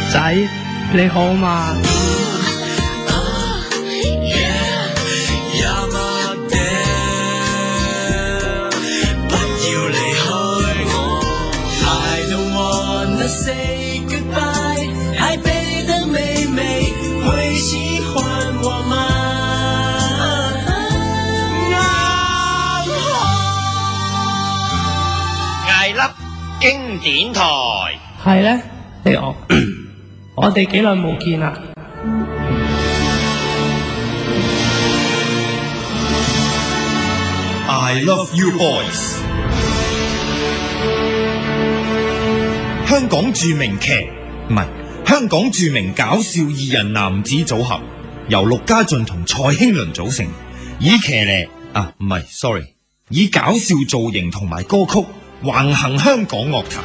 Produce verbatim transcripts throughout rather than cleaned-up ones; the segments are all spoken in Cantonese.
仔你好嘛？ Say goodbye， 台北的妹妹會喜歡我嗎？ 艾粒經典台係咧，你我我哋幾耐冇見啦？ I love you boys。香港著名劇唔係香港著名搞笑二人男子組合，由陸家俊同蔡興倫組成，以騎呢啊唔係 sorry， 以搞笑造型同埋歌曲橫行香港樂壇。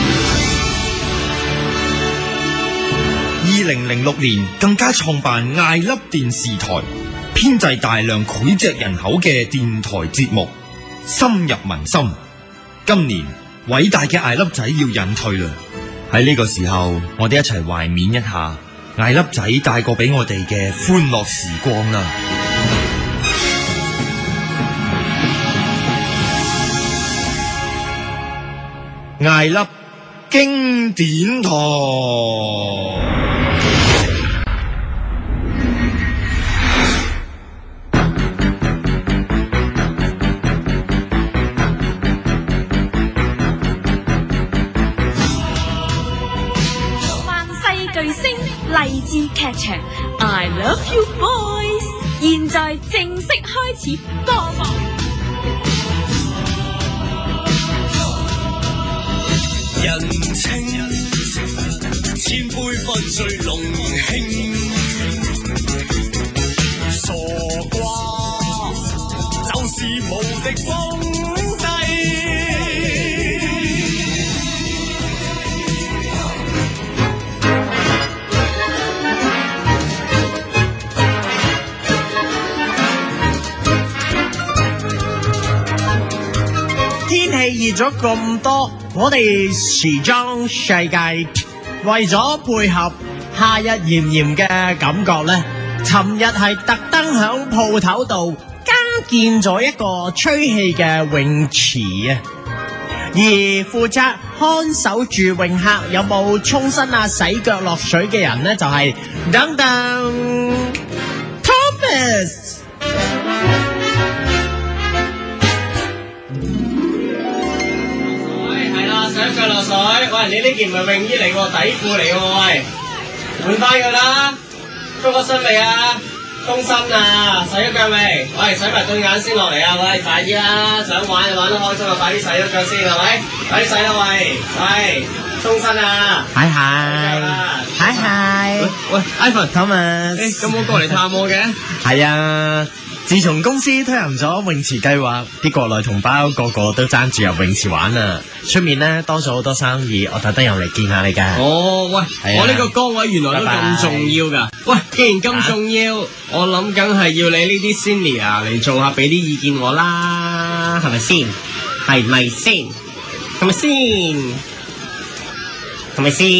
二零零六年更加創辦艾粒電視台，編製大量膾炙人口嘅電台節目，深入民心。今年偉大嘅艾粒仔要隱退啦，喺呢個時候，我哋一齊懷緬一下艾粒仔帶過俾我哋嘅歡樂時光啦。艾粒經典台。 勵志劇場 I Love You Boys 現在正式開始播放。 人情千杯分最濃興，傻瓜就是無敵風勢。 天氣熱咗咁多，我哋時裝世界為咗配合夏日炎炎嘅感覺呢，尋日係特登響鋪頭度加建咗一個吹氣嘅泳池啊！而負責看守住泳客有冇沖身啊、洗腳落水嘅人呢，就係等等 Thomas。 洗腳落水，喂！你呢件唔係泳衣嚟喎，底褲嚟喎，喂！換翻佢啦，沖咗身未啊？沖身啊！洗咗腳未？喂！洗埋對眼先落嚟啊！喂！快啲啦！想玩就玩得開心啊！快啲洗咗腳先係咪？快啲洗啦！喂！喂！沖身啊！ 嗨嗨！嗨嗨！ 喂 ，Ivan Thomas， 誒，咁我過嚟探我嘅？ 係啊！自從公司推行咗泳池計劃，啲國內同胞個個都爭住入泳池玩啊！出面咧多咗好多生意，我特登又嚟見下你㗎。 哦，喂， 啊、 我呢個崗位原來都咁重要㗎。喂，既然咁重要，啊、我諗梗係要你呢啲 senior 嚟做下，俾啲意見我啦，係咪先？係咪先？係咪先？係咪先？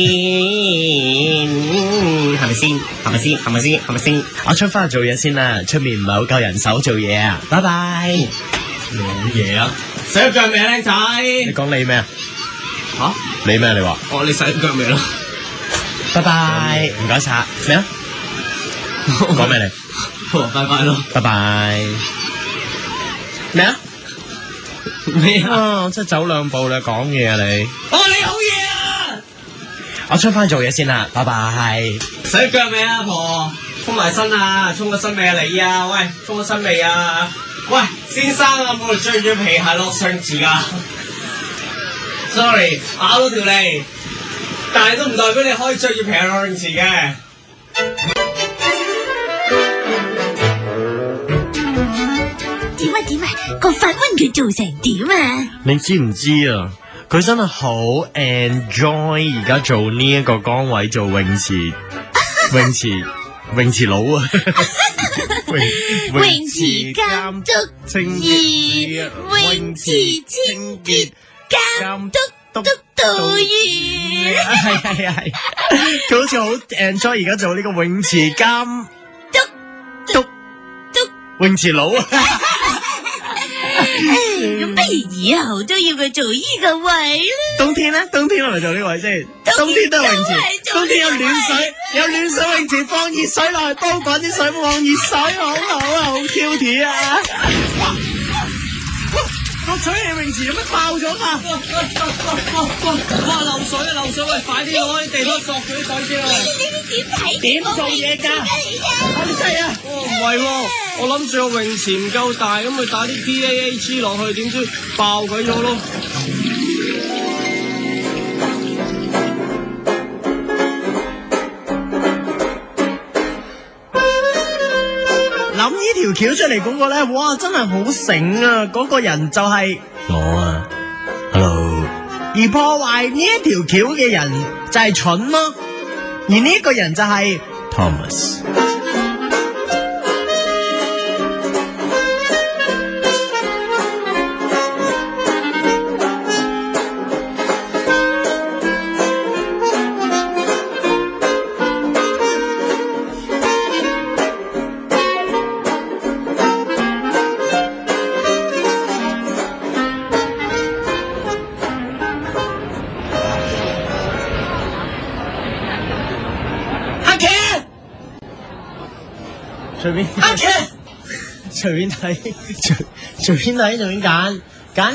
係咪先？係咪先？係咪先？係咪先？ 我出翻去做嘢先啦，出面唔係好夠人手做嘢啊！拜拜。 冇嘢啊！洗咗腳未啊，靚仔？ 你講你咩啊？ 吓？ 你咩？你話？ 哦，你洗咗腳未咯？ 拜拜，唔該晒。咩啊？講咩你？ 拜拜咯。 拜拜。咩啊？ 咩啊？即係走兩步你講嘢啊你？ 哦，你好嘢啊！ 我出翻做嘢先啦，拜拜。 洗咗腳未啊，阿婆？沖埋身啊，沖咗身未啊你啊？喂，沖咗身未啊？喂，先生啊，冇嚟着住皮鞋落上池噶。Sorry， 咬到條脷，但係都唔代表你可以着住皮鞋落泳池嘅。 點啊點啊，個發瘟佢做成點啊？ 你知唔知啊？佢真係好 enjoy 而家做呢一個崗位，做泳池泳池泳池佬啊！ 泳池監督清潔，泳池清潔監督督導演， 係係係，佢好似好 enjoy 而家做呢個泳池監督督督泳池佬啊！ 咁不如以後都要佢做呢個位啦。 冬天咧，冬天係咪做呢個位先？冬天都係泳池，冬天有暖水，有暖水泳池，放熱水落去煲滾啲水，放熱水，好好啊，好 cute 啊！個水氣泳池有乜爆咗㗎？ 哇！漏水啊！漏水！喂，快啲攞啲地拖索住啲水先啊！ 點睇？ 點做嘢㗎？好犀啊！ 哦，唔係喎，我諗住個泳池唔夠大，咁咪打啲 P A A G 落去，點知爆鬼咗咯！ 諗呢條橋出嚟嗰個咧，哇，真係好醒啊！嗰、嗰個人就係我啊 ，Hello。而破壞呢一條橋嘅人就係蠢咯，而呢一個人就係 Thomas。隨便，隨便睇，隨隨便睇，隨便揀，揀。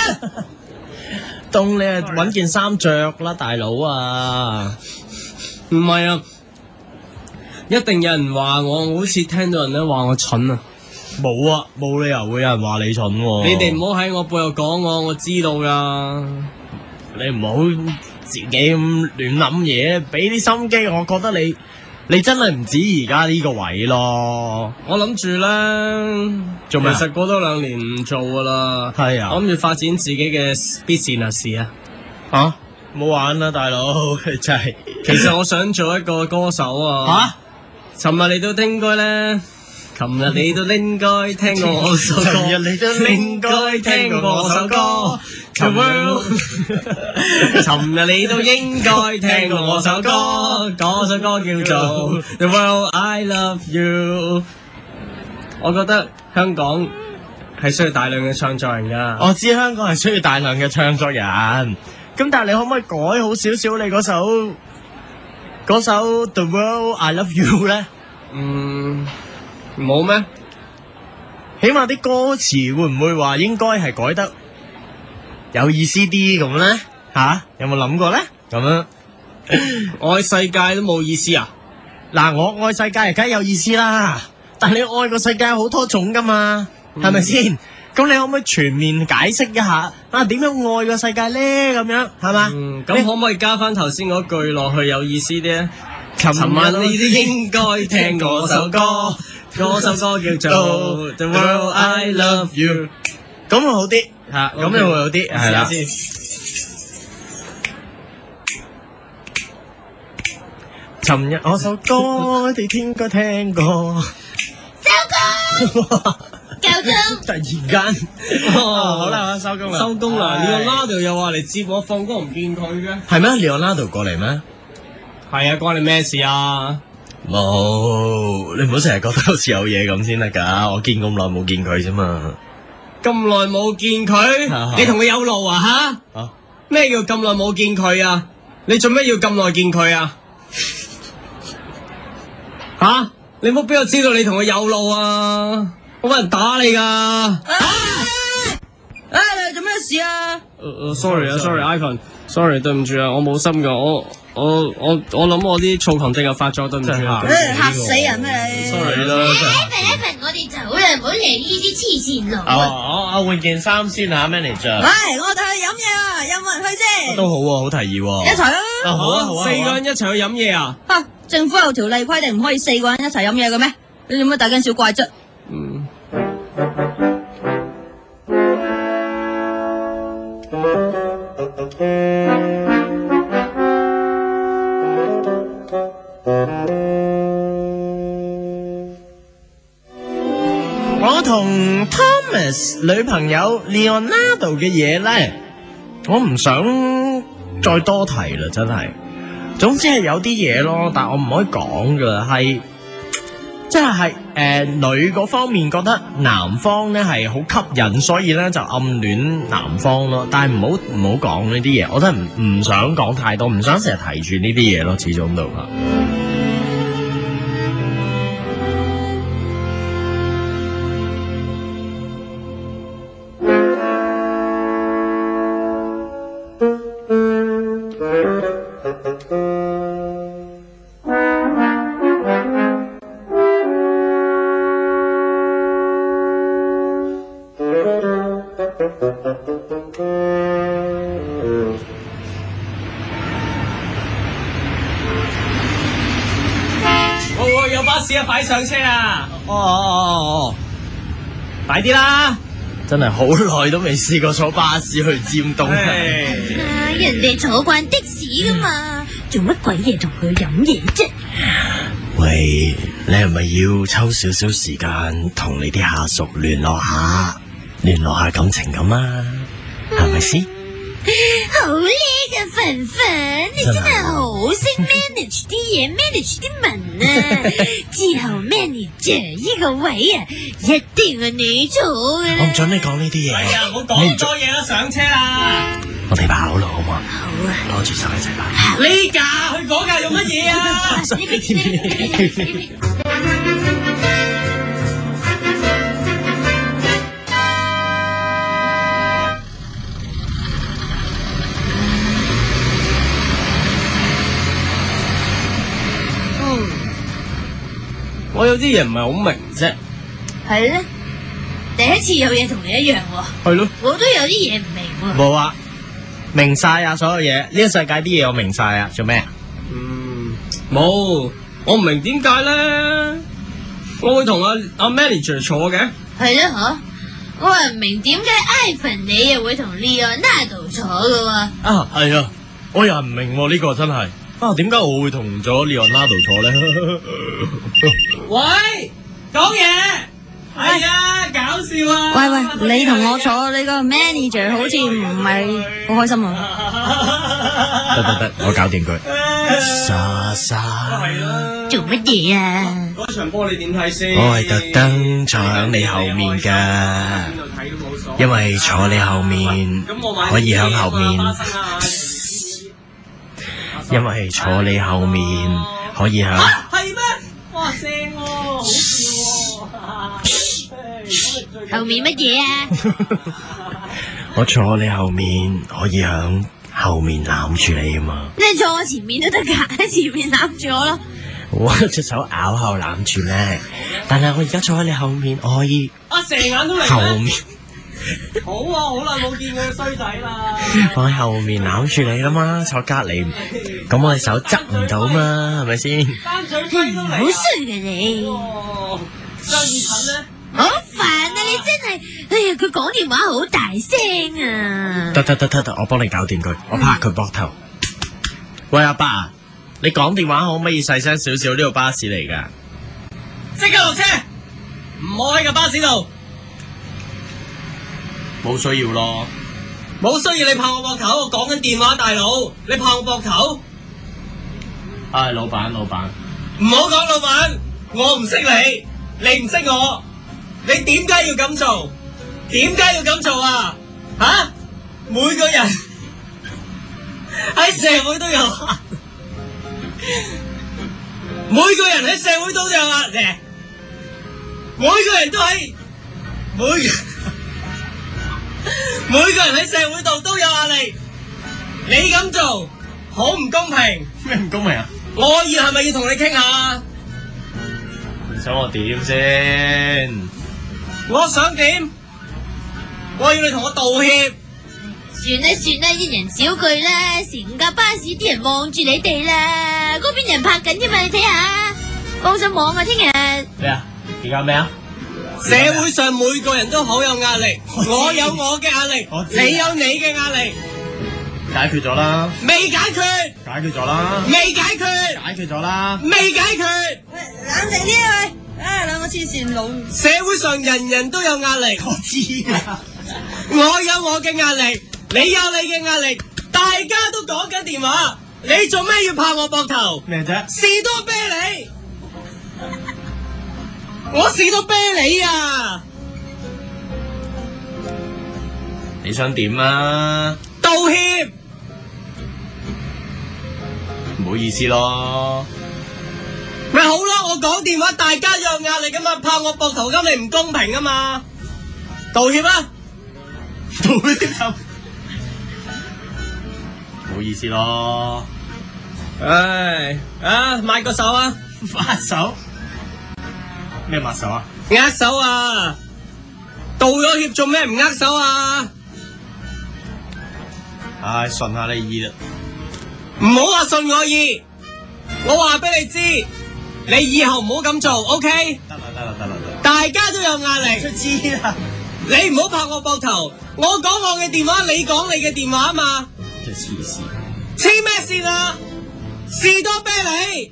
凍你啊，揾件衫着啦，大佬啊！ 唔係啊，一定有人話我，我好似聽到人咧話我蠢啊！ 冇啊，冇理由會有人話你蠢喎。 你哋唔好喺我背後講我，我知道噶。 你唔好自己咁亂諗嘢，俾啲心機，我覺得你。你真係唔止而家呢個位咯， 我諗住咧， 做咩？ 其實過多兩年唔做噶啦， 係啊， 我諗住發展自己嘅 business 啊， 吓，冇玩啦，大佬，真係。 其實我想做一個歌手啊，吓，尋日你都應該咧，琴日你都應該聽過我首歌， 尋日你都應該聽過我首歌。 尋日你都應該聽過我首歌，嗰首歌叫做 The World I Love You。我覺得香港係需要大量嘅創作人噶。 我知香港係需要大量嘅創作人，咁但係你可唔可以改好少少你嗰首嗰首 The World I Love You 咧？ 嗯，冇咩？ 起碼啲歌詞會唔會話應該係改得有意思啲咁咧？吓、啊，有冇諗過咧？咁樣愛世界都冇意思啊！ 嗱，我愛世界梗係有意思啦，但係你愛個世界好多種噶嘛，係咪先？咁你可唔可以全面解釋一下啊？點樣愛個世界咧？咁樣係嘛？ 嗯，咁可唔可以加翻頭先嗰句落去有意思啲咧？ 尋晚你都應該聽過首歌，嗰首歌叫做 The World I Love You， 咁會好啲吓，咁又會好啲，係啦。尋日我首歌你應該聽過， 收工，夠鐘。 突然間，哦，好啦，收工啦， 收工啦。Leonardo又話嚟接我放工，唔見佢嘅。 係咩？Leonardo過嚟咩？ 係啊，關你咩事啊？ 冇，你唔好成日覺得好似有嘢咁先得噶。我見咁耐冇見佢啫嘛。 咁耐冇見佢，你同佢有路啊吓？啊，咩叫咁耐冇見佢啊？你做咩要咁耐見佢啊？吓、啊！你唔好俾我知道你同佢有路啊！我搵人打你噶！啊！ 啊！你做咩事啊？ 誒誒，sorry 啊，sorry，Ivan，sorry， 對唔住啊，我冇心噶，我我我我諗我啲躁狂症又發作，對唔住啊！ 嚇死人咩你 ？sorry 啦。 Evan，Evan，我哋走啦，唔好嚟呢啲黐線佬。 哦，我我換件衫先吓 ，manager。 喂，我哋去飲嘢啊，有冇人去先？ 都好喎，好提議喎。 一齊啊！ 好啊，好啊， 四個人一齊去飲嘢啊！ 吓，政府有條例規定唔可以四個人一齊飲嘢嘅咩？你做乜大驚小怪啫？ 嗯。 我同 Thomas 女朋友 Leonardo 嘅嘢咧，我唔想再多提啦，真係。總之係有啲嘢咯，但係我唔可以講噶，係即係係誒女嗰方面覺得男方咧係好吸引，所以咧就暗戀男方咯。但係唔好唔好講呢啲嘢，我真係唔唔想講太多，唔想成日提住呢啲嘢咯，始終都嚇。 快上車啊！ 哦哦哦哦，快啲啦！真係好耐都未試過坐巴士去尖東。 啊，人哋坐慣的士噶嘛，做乜鬼嘢同佢飲嘢啫？ 喂，你係咪要抽少少時間同你啲下屬聯絡下，聯絡下感情咁啊？係咪先？ 好叻啊，粉粉，你真係好識 manage 啲嘢，manage 啲文啊！之後 manager 呢個位啊，一定係你做嘅。 我唔准你講呢啲嘢。 係啊，唔好講咁多嘢啦，上車啦！ 我哋跑咯，好嘛？ 好啊， 攞住手一齊跑。 呢架去嗰架用乜嘢啊？ 呢邊呢邊。 我有啲嘢唔係好明啫。 係咧，第一次有嘢同你一樣喎。 係咯， 我都有啲嘢唔明喎。 冇啊，明晒啊，所有嘢，呢個世界啲嘢我明晒啊，做咩啊？ 嗯，冇，我唔明點解咧，我會同阿阿 manager 坐嘅。 係啦吓，我又唔明點解 Ivan 你又會同 Leonardo 坐嘅喎。 啊，係啊，我又唔明呢、呢個真係。啊，點解我會同咗 Leonardo 坐咧？ 喂，講嘢，係啊，搞笑啊！ 喂喂，你同我坐，你個 manager 好似唔係好開心啊！ 得得得，我搞掂佢。莎莎， 係啦。 做乜嘢啊？ 嗰場波你點睇先？ 我係特登坐喺你後面噶， 邊度睇都冇所謂。 因為坐你後面可以喺後面。因為坐你後面可以響。 係咩？哇，正喎，好笑喎！ 後面乜嘢啊？ 我坐你後面可以響後面攬住你啊嘛。 你坐我前面都得噶，喺前面攬住我咯。 我隻手咬後攬住咧，但係我而家坐喺你後面，我可以。 啊，成眼都嚟後面。 好啊，好耐冇見過衰仔啦！ 我喺後面攬住你啦嘛，坐隔籬，咁我哋手執唔到嘛，係咪先？ 單嘴雞都嚟啊！ 好衰嘅你， 張二陳咧， 好煩啊！你真係，哎呀，佢講電話好大聲啊！ 得得得得得，我幫你搞掂佢，我拍佢膊頭。喂，阿伯啊，你講電話可唔可以細聲少少？呢個巴士嚟噶。 即刻落車，唔好喺個巴士度。 冇需要咯， 冇需要你拍我膊頭，我講緊電話，大佬，你拍我膊頭？ 唉，老闆，老闆， 唔好講老闆，我唔識你，你唔識我，你點解要咁做？點解要咁做啊？吓、啊，每個人喺社會都有，每個人喺社會都有壓力，每個人都喺每。每個人喺社會度都有壓力，你咁做好唔公平。 咩唔公平啊？ 我要係咪要同你傾下？ 你想我點先？ 我想點？我要你同我道歉。 算啦算啦，一人少句啦，成架巴士啲人望住你哋啦，嗰邊人拍緊啫嘛，你睇下，放上網啊，聽日。 咩啊？而家咩啊？ 社會上每個人都好有壓力，我有我嘅壓力，你有你嘅壓力， 解決咗啦， 未解決， 解決咗啦， 未解決， 解決咗啦， 未解決。 喂，冷靜啲啊喂！啊，兩個黐線佬。 社會上人人都有壓力，我知啊，我有我嘅壓力，你有你嘅壓力， 大家都講緊電話，你做咩要拍我膊頭？ 咩啫？ 士多啤梨，我士多啤梨啊！ 你想點啊？ 道歉， 唔好意思咯。 咪好咯，我講電話，大家有壓力噶嘛，拍我膊頭咁你唔公平啊嘛，道歉啊！ 道歉就唔好意思咯。 唉，啊，抹個手啊， 抹手？咩抹手啊？ 握手啊！道咗歉做咩唔握手啊？ 唉，順下你意啦。 唔好話順我意，我話俾你知，你以後唔好咁做 ，OK？ 得啦得啦得啦得啦。 大家都有壓力。 知啦。 你唔好拍我膊頭，我講我嘅電話，你講你嘅電話啊嘛。 真係黐線。 黐咩線啊？士多啤梨。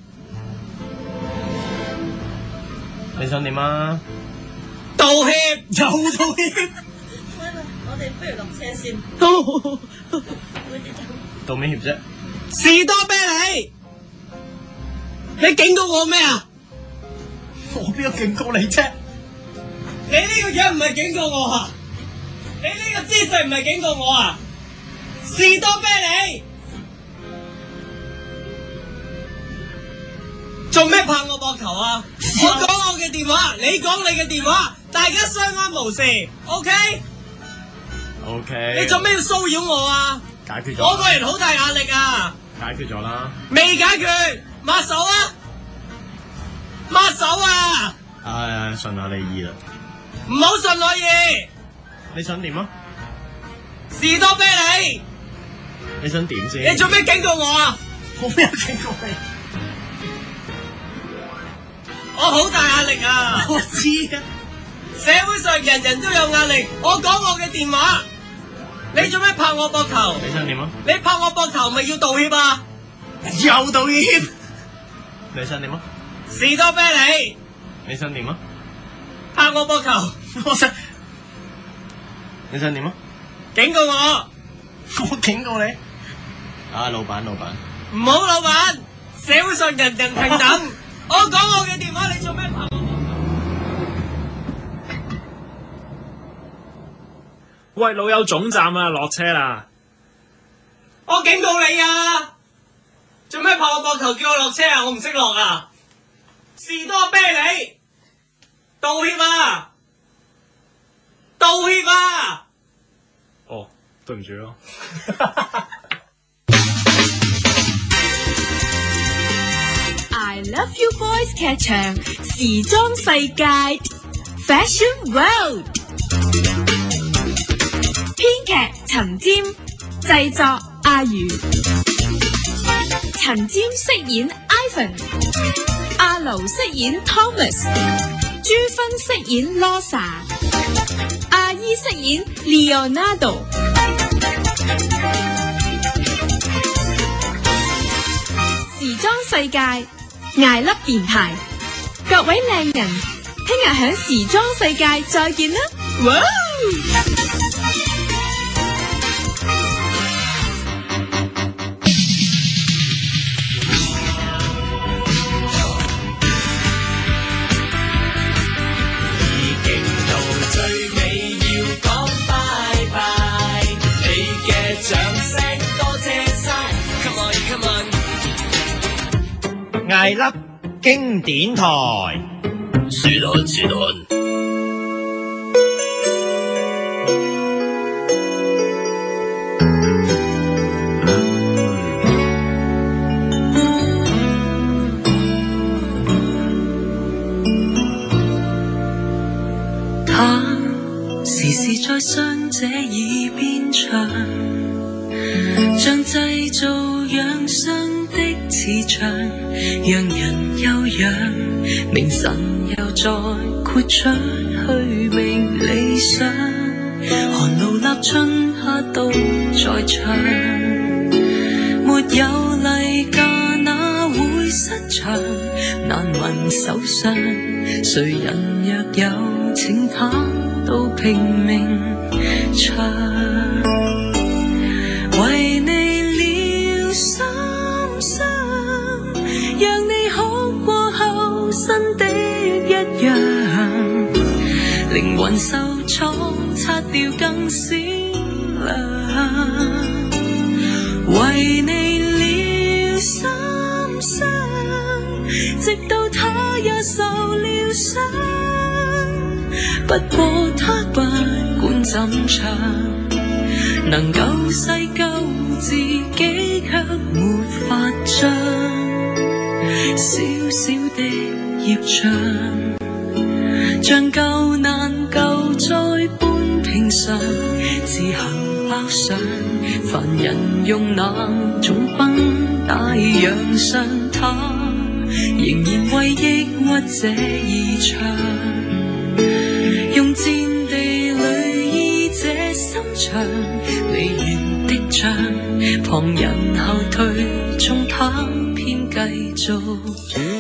你想點啊？ 道歉， 又道歉。 我哋不如落車先。 道咩歉啫？ 士多啤梨，你警告我咩啊？ 我邊有警告你啫？ 你呢個樣唔係警告我啊？你呢個姿勢唔係警告我啊？士多啤梨，做咩拍我膊頭啊？我講我嘅電話，你講你嘅電話，大家相安無事 ，OK？ OK。 你做咩要騷擾我啊？ 解決咗。 我個人好大壓力啊！ 解決咗啦。 未解決，抹手啊！抹手啊！ 唉，順下你意啦。 唔好順我意。 你想點啊？ 士多啤梨， 你想點先？ 你做咩警告我啊？ 我邊有警告你？ 我好大壓力啊！ 我知啊。 社會上人人都有壓力，我講我嘅電話，你做咩拍我膊頭？ 你想點啊？ 你拍我膊頭咪要道歉啊？ 又道歉。你想點啊？ 士多啤梨， 你想點啊？ 拍我膊頭， 我想。你想點啊？ 警告我， 我警告你。啊，老闆，老闆。 唔好老闆，社會上人人平等。我講我嘅電話，你做咩拍我膊頭？ 喂，老友總站啊，落車啦！ 我警告你啊！做咩拍我膊頭叫我落車啊？我唔識落啊！士多啤梨，道歉啊！道歉啊！ 哦，對唔住咯。 I Love You Boys 劇場時裝世界 Fashion World， 編劇陳占，製作阿如。陳占飾演 Ivan， 阿盧飾演 Thomas， 朱芬飾演 Losa， 阿姨飾演 Leonardo。時裝世界艾粒電台，各位靚人，聽日喺時裝世界再見啦！哇！ 已經到最尾要講拜拜，你嘅掌聲多謝晒 ，Come on come on。 艾粒經典台， 是但是但。 他時時在傷者耳邊唱，像製造養傷的磁場，讓人休養，明晨又再豁出去明理想，寒露立春夏都在場，沒有例假哪會失場，難聞手上，誰人若有請他都拼命唱，為你還受挫，擦掉更閃亮，為你了心傷，直到他也受了傷。不過他不管怎唱，能救世救自己卻沒法將小小的業障，像救難救災般平常，自行包上。凡人用那種繃帶養傷他，仍然為抑鬱者而唱，用戰地裏醫者心腸，離原的仗，旁人後退，縱他偏繼續。